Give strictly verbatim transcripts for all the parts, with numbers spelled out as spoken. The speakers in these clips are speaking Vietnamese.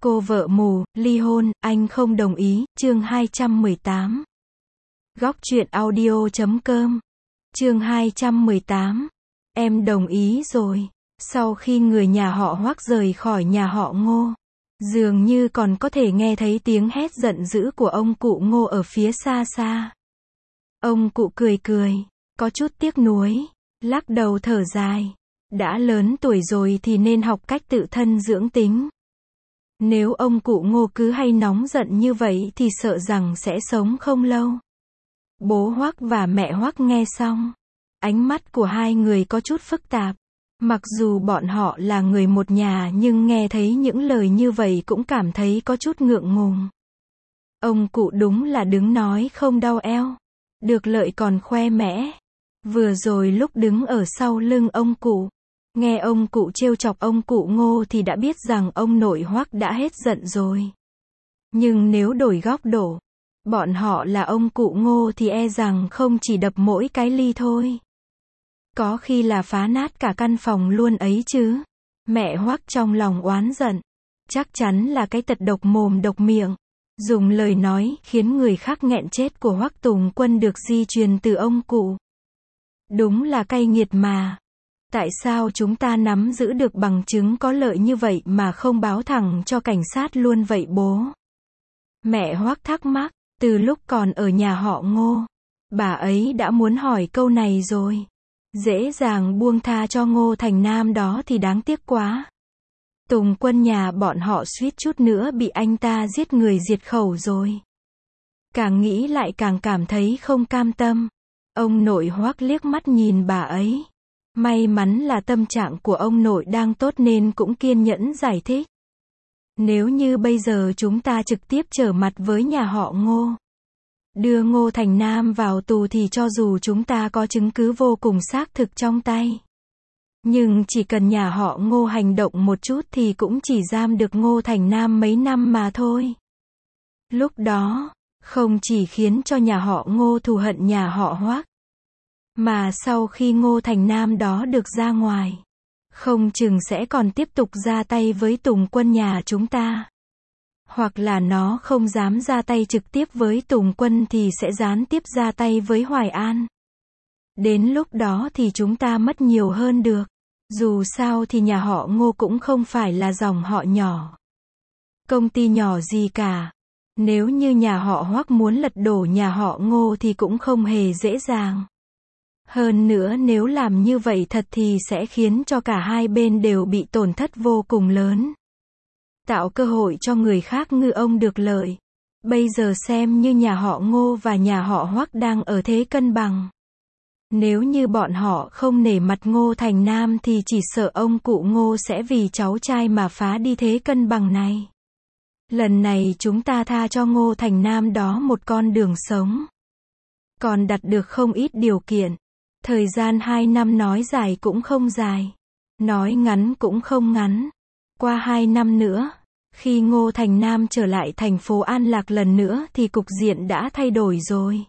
Cô vợ mù, ly hôn, anh không đồng ý, chương hai trăm mười tám. Góc truyện audio chấm com. Chương hai trăm mười tám. Em đồng ý rồi. Sau khi người nhà họ Hoắc rời khỏi nhà họ Ngô, dường như còn có thể nghe thấy tiếng hét giận dữ của ông cụ Ngô ở phía xa xa. Ông cụ cười cười, có chút tiếc nuối, lắc đầu thở dài. Đã lớn tuổi rồi thì nên học cách tự thân dưỡng tính. Nếu ông cụ Ngô cứ hay nóng giận như vậy thì sợ rằng sẽ sống không lâu. Bố Hoắc và mẹ Hoắc nghe xong, ánh mắt của hai người có chút phức tạp. Mặc dù bọn họ là người một nhà nhưng nghe thấy những lời như vậy cũng cảm thấy có chút ngượng ngùng. Ông cụ đúng là đứng nói không đau eo, được lợi còn khoe mẽ. Vừa rồi lúc đứng ở sau lưng ông cụ, nghe ông cụ trêu chọc ông cụ Ngô thì đã biết rằng ông nội Hoắc đã hết giận rồi. Nhưng nếu đổi góc độ, bọn họ là ông cụ Ngô thì e rằng không chỉ đập mỗi cái ly thôi. Có khi là phá nát cả căn phòng luôn ấy chứ. Mẹ Hoắc trong lòng oán giận. Chắc chắn là cái tật độc mồm độc miệng. Dùng lời nói khiến người khác nghẹn chết của Hoắc Tùng Quân được di truyền từ ông cụ. Đúng là cay nghiệt mà. Tại sao chúng ta nắm giữ được bằng chứng có lợi như vậy mà không báo thẳng cho cảnh sát luôn vậy bố? Mẹ Hoắc thắc mắc, từ lúc còn ở nhà họ Ngô, bà ấy đã muốn hỏi câu này rồi. Dễ dàng buông tha cho Ngô Thành Nam đó thì đáng tiếc quá. Tùng Quân nhà bọn họ suýt chút nữa bị anh ta giết người diệt khẩu rồi. Càng nghĩ lại càng cảm thấy không cam tâm. Ông nội Hoắc liếc mắt nhìn bà ấy. May mắn là tâm trạng của ông nội đang tốt nên cũng kiên nhẫn giải thích. Nếu như bây giờ chúng ta trực tiếp trở mặt với nhà họ Ngô, đưa Ngô Thành Nam vào tù thì cho dù chúng ta có chứng cứ vô cùng xác thực trong tay, nhưng chỉ cần nhà họ Ngô hành động một chút thì cũng chỉ giam được Ngô Thành Nam mấy năm mà thôi. Lúc đó, không chỉ khiến cho nhà họ Ngô thù hận nhà họ Hoắc, mà sau khi Ngô Thành Nam đó được ra ngoài, không chừng sẽ còn tiếp tục ra tay với Tùng Quân nhà chúng ta. Hoặc là nó không dám ra tay trực tiếp với Tùng Quân thì sẽ gián tiếp ra tay với Hoài An. Đến lúc đó thì chúng ta mất nhiều hơn được. Dù sao thì nhà họ Ngô cũng không phải là dòng họ nhỏ, công ty nhỏ gì cả. Nếu như nhà họ Hoắc muốn lật đổ nhà họ Ngô thì cũng không hề dễ dàng. Hơn nữa nếu làm như vậy thật thì sẽ khiến cho cả hai bên đều bị tổn thất vô cùng lớn. Tạo cơ hội cho người khác ngư ông được lợi. Bây giờ xem như nhà họ Ngô và nhà họ Hoắc đang ở thế cân bằng. Nếu như bọn họ không nể mặt Ngô Thành Nam thì chỉ sợ ông cụ Ngô sẽ vì cháu trai mà phá đi thế cân bằng này. Lần này chúng ta tha cho Ngô Thành Nam đó một con đường sống. Còn đặt được không ít điều kiện. Thời gian hai năm nói dài cũng không dài. Nói ngắn cũng không ngắn. Qua hai năm nữa, khi Ngô Thành Nam trở lại thành phố An Lạc lần nữa thì cục diện đã thay đổi rồi.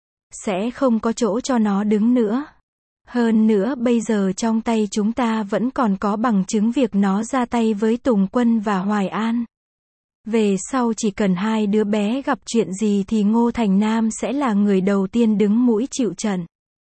Sẽ không có chỗ cho nó đứng nữa. Hơn nữa bây giờ trong tay chúng ta vẫn còn có bằng chứng việc nó ra tay với Tùng Quân và Hoài An. Về sau chỉ cần hai đứa bé gặp chuyện gì thì Ngô Thành Nam sẽ là người đầu tiên đứng mũi chịu trận.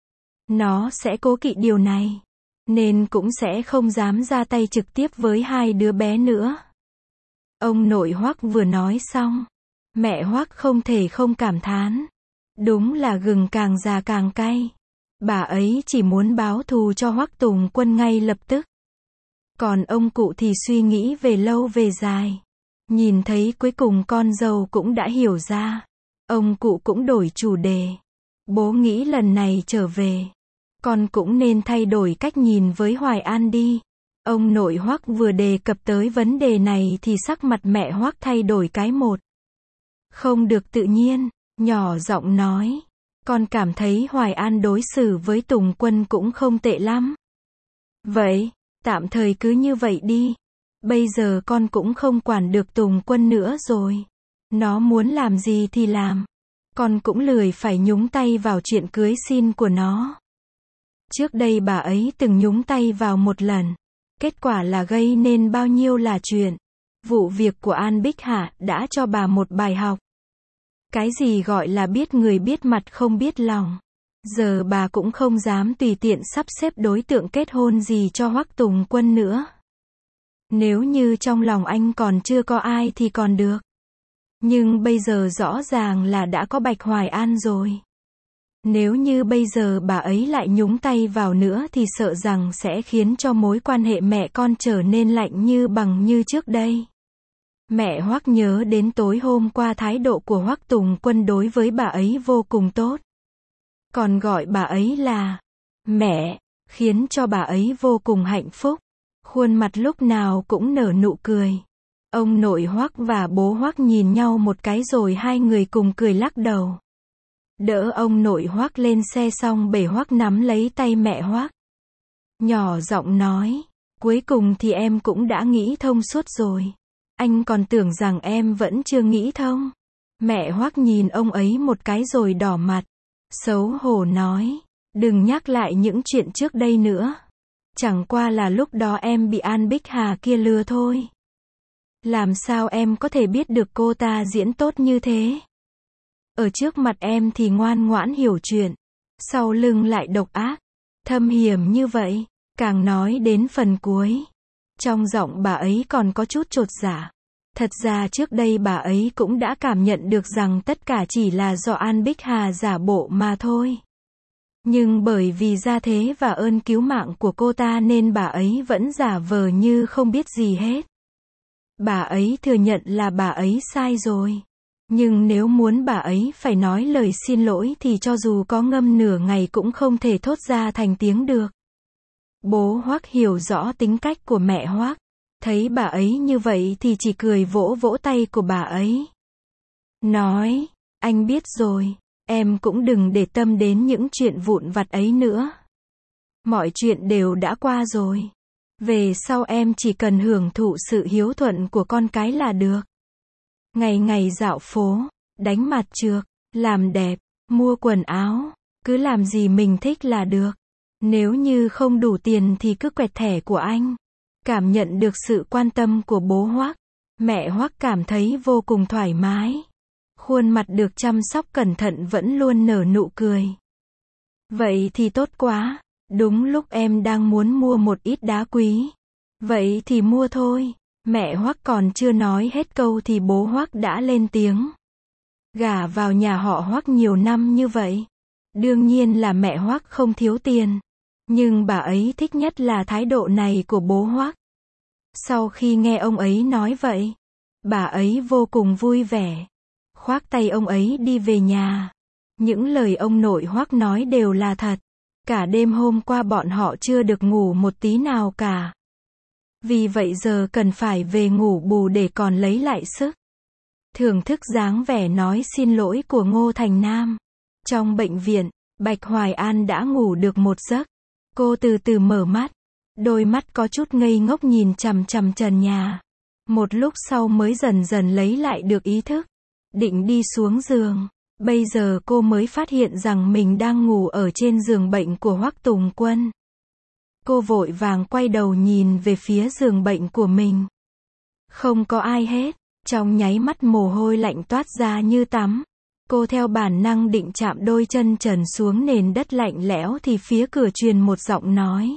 Nó sẽ cố kỵ điều này, nên cũng sẽ không dám ra tay trực tiếp với hai đứa bé nữa. Ông nội Hoắc vừa nói xong, mẹ Hoắc không thể không cảm thán. Đúng là gừng càng già càng cay. Bà ấy chỉ muốn báo thù cho Hoắc Tùng Quân ngay lập tức. Còn ông cụ thì suy nghĩ về lâu về dài. Nhìn thấy cuối cùng con dâu cũng đã hiểu ra. Ông cụ cũng đổi chủ đề. Bố nghĩ lần này trở về, con cũng nên thay đổi cách nhìn với Hoài An đi. Ông nội Hoắc vừa đề cập tới vấn đề này thì sắc mặt mẹ Hoắc thay đổi cái một. Không được tự nhiên, nhỏ giọng nói. Con cảm thấy Hoài An đối xử với Tùng Quân cũng không tệ lắm. Vậy, tạm thời cứ như vậy đi. Bây giờ con cũng không quản được Tùng Quân nữa rồi. Nó muốn làm gì thì làm. Con cũng lười phải nhúng tay vào chuyện cưới xin của nó. Trước đây bà ấy từng nhúng tay vào một lần. Kết quả là gây nên bao nhiêu là chuyện. Vụ việc của An Bích Hà đã cho bà một bài học. Cái gì gọi là biết người biết mặt không biết lòng. Giờ bà cũng không dám tùy tiện sắp xếp đối tượng kết hôn gì cho Hoắc Tùng Quân nữa. Nếu như trong lòng anh còn chưa có ai thì còn được. Nhưng bây giờ rõ ràng là đã có Bạch Hoài An rồi. Nếu như bây giờ bà ấy lại nhúng tay vào nữa thì sợ rằng sẽ khiến cho mối quan hệ mẹ con trở nên lạnh như bằng như trước đây. Mẹ Hoắc nhớ đến tối hôm qua thái độ của Hoắc Tùng Quân đối với bà ấy vô cùng tốt. Còn gọi bà ấy là mẹ, khiến cho bà ấy vô cùng hạnh phúc. Khuôn mặt lúc nào cũng nở nụ cười. Ông nội Hoắc và bố Hoắc nhìn nhau một cái rồi hai người cùng cười lắc đầu. Đỡ ông nội Hoắc lên xe xong bể Hoắc nắm lấy tay mẹ Hoắc. Nhỏ giọng nói, cuối cùng thì em cũng đã nghĩ thông suốt rồi. Anh còn tưởng rằng em vẫn chưa nghĩ thông. Mẹ Hoắc nhìn ông ấy một cái rồi đỏ mặt. Xấu hổ nói, đừng nhắc lại những chuyện trước đây nữa. Chẳng qua là lúc đó em bị An Bích Hà kia lừa thôi. Làm sao em có thể biết được cô ta diễn tốt như thế? Ở trước mặt em thì ngoan ngoãn hiểu chuyện. Sau lưng lại độc ác, thâm hiểm như vậy. Càng nói đến phần cuối, trong giọng bà ấy còn có chút chột dạ. Thật ra trước đây bà ấy cũng đã cảm nhận được rằng tất cả chỉ là do An Bích Hà giả bộ mà thôi. Nhưng bởi vì gia thế và ơn cứu mạng của cô ta nên bà ấy vẫn giả vờ như không biết gì hết. Bà ấy thừa nhận là bà ấy sai rồi. Nhưng nếu muốn bà ấy phải nói lời xin lỗi thì cho dù có ngâm nửa ngày cũng không thể thốt ra thành tiếng được. Bố Hoắc hiểu rõ tính cách của mẹ Hoắc. Thấy bà ấy như vậy thì chỉ cười vỗ vỗ tay của bà ấy. Nói, anh biết rồi, em cũng đừng để tâm đến những chuyện vụn vặt ấy nữa. Mọi chuyện đều đã qua rồi. Về sau em chỉ cần hưởng thụ sự hiếu thuận của con cái là được. Ngày ngày dạo phố, đánh mặt trược, làm đẹp, mua quần áo, cứ làm gì mình thích là được. Nếu như không đủ tiền thì cứ quẹt thẻ của anh. Cảm nhận được sự quan tâm của bố Hoắc, mẹ Hoắc cảm thấy vô cùng thoải mái. Khuôn mặt được chăm sóc cẩn thận vẫn luôn nở nụ cười. Vậy thì tốt quá, đúng lúc em đang muốn mua một ít đá quý. Vậy thì mua thôi. Mẹ Hoắc còn chưa nói hết câu thì bố Hoắc đã lên tiếng. Gả vào nhà họ Hoắc nhiều năm như vậy. Đương nhiên là mẹ Hoắc không thiếu tiền. Nhưng bà ấy thích nhất là thái độ này của bố Hoắc. Sau khi nghe ông ấy nói vậy, bà ấy vô cùng vui vẻ. Khoác tay ông ấy đi về nhà. Những lời ông nội Hoắc nói đều là thật. Cả đêm hôm qua bọn họ chưa được ngủ một tí nào cả. Vì vậy giờ cần phải về ngủ bù để còn lấy lại sức. Thưởng thức dáng vẻ nói xin lỗi của Ngô Thành Nam. Trong bệnh viện, Bạch Hoài An đã ngủ được một giấc. Cô từ từ mở mắt. Đôi mắt có chút ngây ngốc nhìn chằm chằm trần nhà. Một lúc sau mới dần dần lấy lại được ý thức. Định đi xuống giường. Bây giờ cô mới phát hiện rằng mình đang ngủ ở trên giường bệnh của Hoắc Tùng Quân. Cô vội vàng quay đầu nhìn về phía giường bệnh của mình. Không có ai hết. Trong nháy mắt mồ hôi lạnh toát ra như tắm. Cô theo bản năng định chạm đôi chân trần xuống nền đất lạnh lẽo thì phía cửa truyền một giọng nói.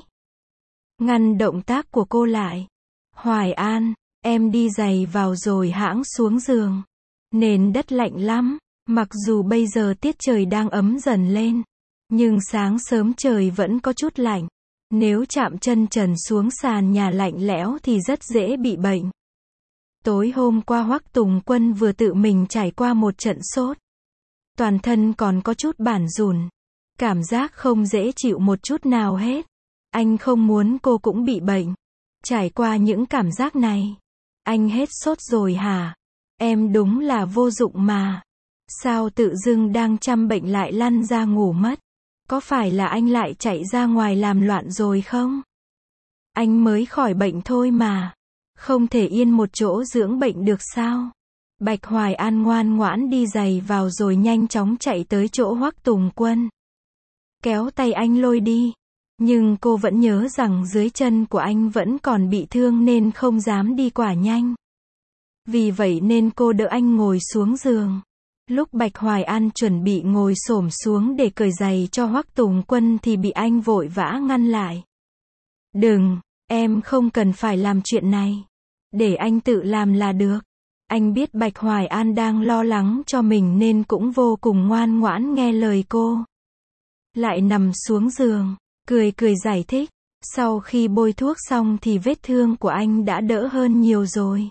Ngăn động tác của cô lại. Hoài An, em đi giày vào rồi hãng xuống giường. Nền đất lạnh lắm. Mặc dù bây giờ tiết trời đang ấm dần lên. Nhưng sáng sớm trời vẫn có chút lạnh. Nếu chạm chân trần xuống sàn nhà lạnh lẽo thì rất dễ bị bệnh. Tối hôm qua Hoắc Tùng Quân vừa tự mình trải qua một trận sốt. Toàn thân còn có chút bản rùn. Cảm giác không dễ chịu một chút nào hết. Anh không muốn cô cũng bị bệnh. Trải qua những cảm giác này. Anh hết sốt rồi hả? Em đúng là vô dụng mà. Sao tự dưng đang chăm bệnh lại lăn ra ngủ mất? Có phải là anh lại chạy ra ngoài làm loạn rồi không? Anh mới khỏi bệnh thôi mà. Không thể yên một chỗ dưỡng bệnh được sao? Bạch Hoài An ngoan ngoãn đi giày vào rồi nhanh chóng chạy tới chỗ Hoắc Tùng Quân. Kéo tay anh lôi đi. Nhưng cô vẫn nhớ rằng dưới chân của anh vẫn còn bị thương nên không dám đi quá nhanh. Vì vậy nên cô đỡ anh ngồi xuống giường. Lúc Bạch Hoài An chuẩn bị ngồi xổm xuống để cởi giày cho Hoắc Tùng Quân thì bị anh vội vã ngăn lại. Đừng, em không cần phải làm chuyện này. Để anh tự làm là được. Anh biết Bạch Hoài An đang lo lắng cho mình nên cũng vô cùng ngoan ngoãn nghe lời cô. Lại nằm xuống giường, cười cười giải thích. Sau khi bôi thuốc xong thì vết thương của anh đã đỡ hơn nhiều rồi.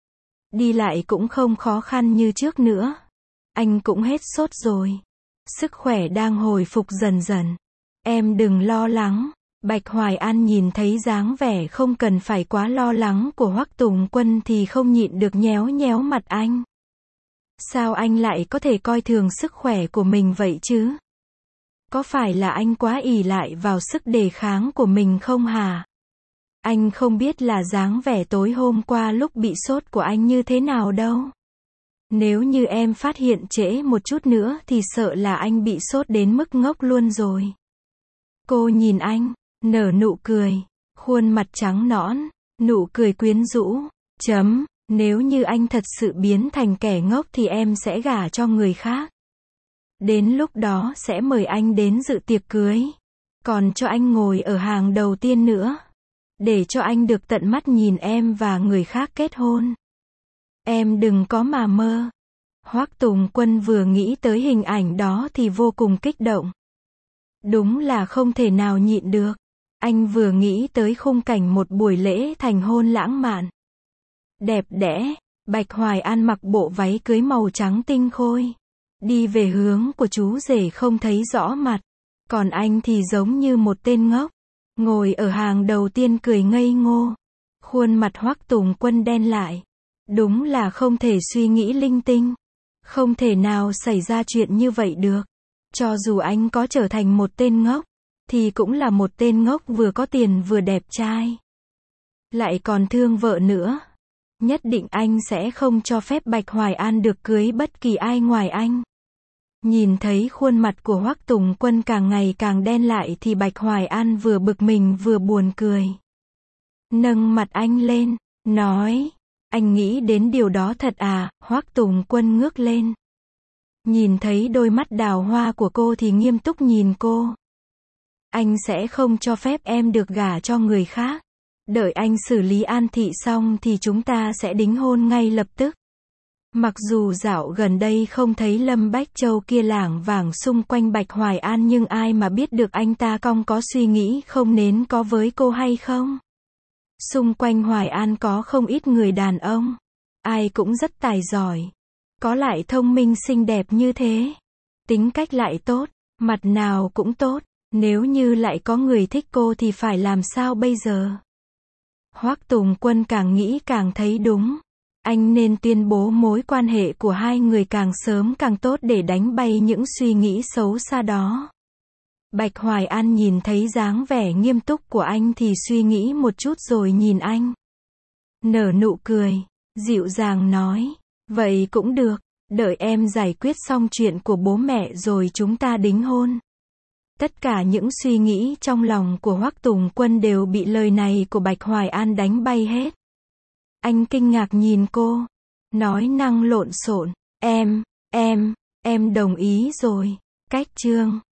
Đi lại cũng không khó khăn như trước nữa. Anh cũng hết sốt rồi. Sức khỏe đang hồi phục dần dần. Em đừng lo lắng. Bạch Hoài An nhìn thấy dáng vẻ không cần phải quá lo lắng của Hoắc Tùng Quân thì không nhịn được nhéo nhéo mặt anh. Sao anh lại có thể coi thường sức khỏe của mình vậy chứ? Có phải là anh quá ỷ lại vào sức đề kháng của mình không hả? Anh không biết là dáng vẻ tối hôm qua lúc bị sốt của anh như thế nào đâu. Nếu như em phát hiện trễ một chút nữa thì sợ là anh bị sốt đến mức ngốc luôn rồi. Cô nhìn anh, nở nụ cười, khuôn mặt trắng nõn, nụ cười quyến rũ. Chấm, nếu như anh thật sự biến thành kẻ ngốc thì em sẽ gả cho người khác. Đến lúc đó sẽ mời anh đến dự tiệc cưới. Còn cho anh ngồi ở hàng đầu tiên nữa. Để cho anh được tận mắt nhìn em và người khác kết hôn. Em đừng có mà mơ. Hoắc Tùng Quân vừa nghĩ tới hình ảnh đó thì vô cùng kích động. Đúng là không thể nào nhịn được. Anh vừa nghĩ tới khung cảnh một buổi lễ thành hôn lãng mạn. Đẹp đẽ, Bạch Hoài An mặc bộ váy cưới màu trắng tinh khôi. Đi về hướng của chú rể không thấy rõ mặt. Còn anh thì giống như một tên ngốc. Ngồi ở hàng đầu tiên cười ngây ngô. Khuôn mặt Hoắc Tùng Quân đen lại. Đúng là không thể suy nghĩ linh tinh. Không thể nào xảy ra chuyện như vậy được. Cho dù anh có trở thành một tên ngốc, thì cũng là một tên ngốc vừa có tiền vừa đẹp trai. Lại còn thương vợ nữa. Nhất định anh sẽ không cho phép Bạch Hoài An được cưới bất kỳ ai ngoài anh. Nhìn thấy khuôn mặt của Hoắc Tùng Quân càng ngày càng đen lại thì Bạch Hoài An vừa bực mình vừa buồn cười. Nâng mặt anh lên, nói, anh nghĩ đến điều đó thật à? Hoắc Tùng Quân ngước lên. Nhìn thấy đôi mắt đào hoa của cô thì nghiêm túc nhìn cô. Anh sẽ không cho phép em được gả cho người khác. Đợi anh xử lý An Thị xong thì chúng ta sẽ đính hôn ngay lập tức. Mặc dù dạo gần đây không thấy Lâm Bách Châu kia lảng vảng xung quanh Bạch Hoài An nhưng ai mà biết được anh ta cong có suy nghĩ không nên có với cô hay không. Xung quanh Hoài An có không ít người đàn ông. Ai cũng rất tài giỏi. Có lại thông minh xinh đẹp như thế. Tính cách lại tốt. Mặt nào cũng tốt. Nếu như lại có người thích cô thì phải làm sao bây giờ? Hoắc Tùng Quân càng nghĩ càng thấy đúng. Anh nên tuyên bố mối quan hệ của hai người càng sớm càng tốt để đánh bay những suy nghĩ xấu xa đó. Bạch Hoài An nhìn thấy dáng vẻ nghiêm túc của anh thì suy nghĩ một chút rồi nhìn anh. Nở nụ cười, dịu dàng nói, vậy cũng được, đợi em giải quyết xong chuyện của bố mẹ rồi chúng ta đính hôn. Tất cả những suy nghĩ trong lòng của Hoắc Tùng Quân đều bị lời này của Bạch Hoài An đánh bay hết. Anh kinh ngạc nhìn cô, nói năng lộn xộn, em, em, em đồng ý rồi. Cách chương